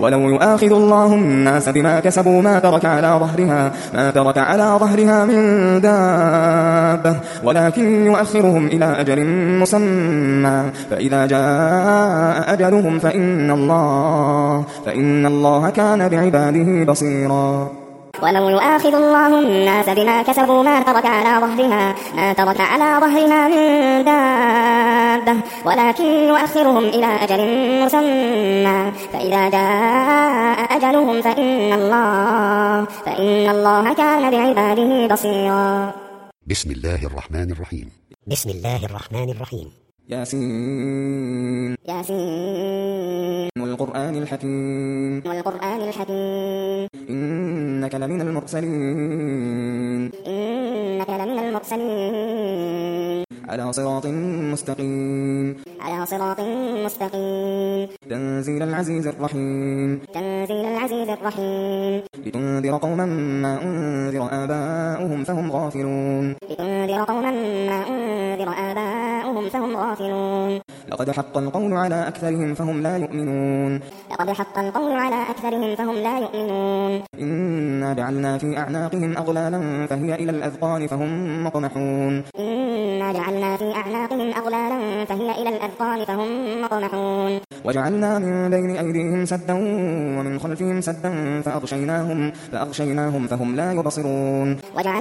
ولو يؤاخذ الله الناس بما كسبوا ما ترك على ظهرها من دابة ولكن يؤخرهم إلى أجل مسمى فإذا جاء أجلهم فإن الله كان بعباده بصيرا ولو يؤاخذ الله الناس بما كسبوا ما ترك على ظهرها من دابة ولكن يؤخرهم إلى أجل مسمى فإذا جاء أجلهم فإن الله كان بعباده بصيرا. بسم الله الرحمن الرحيم. ياسين والقرآن الحكيم إنك لمن المرسلين على صراط مستقيم تنزيل العزيز الرحيم لتنذر قوما ما أنذر آباؤهم فهم غافلون لقد حق القول على أكثرهم فهم لا يؤمنون إنا جعلنا في أعناقهم أغلالا فهي إلى الأذقان فهم مقمحون وجعلنا من بين أيديهم سدا ومن خلفهم سدا فأغشيناهم فهم لا يبصرون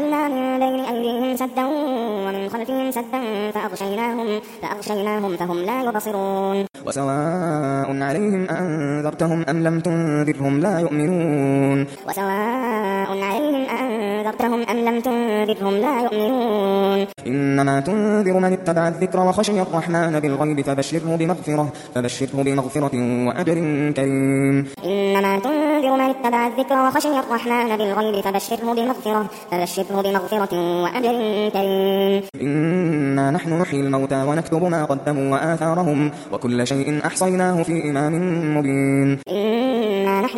وسواء عليهم أنذرتهم أم لم تنذرهم لا يؤمنون إنما تنذر من اتبع الذكر وخشي الرحمن بالغيب فبشره بمغفرة وأجر كريم. إنا نحن نحيي الموتى ونكتب ما قدموا وآثارهم وكل شيء أحصيناه في إمام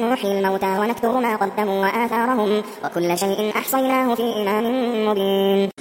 مبين.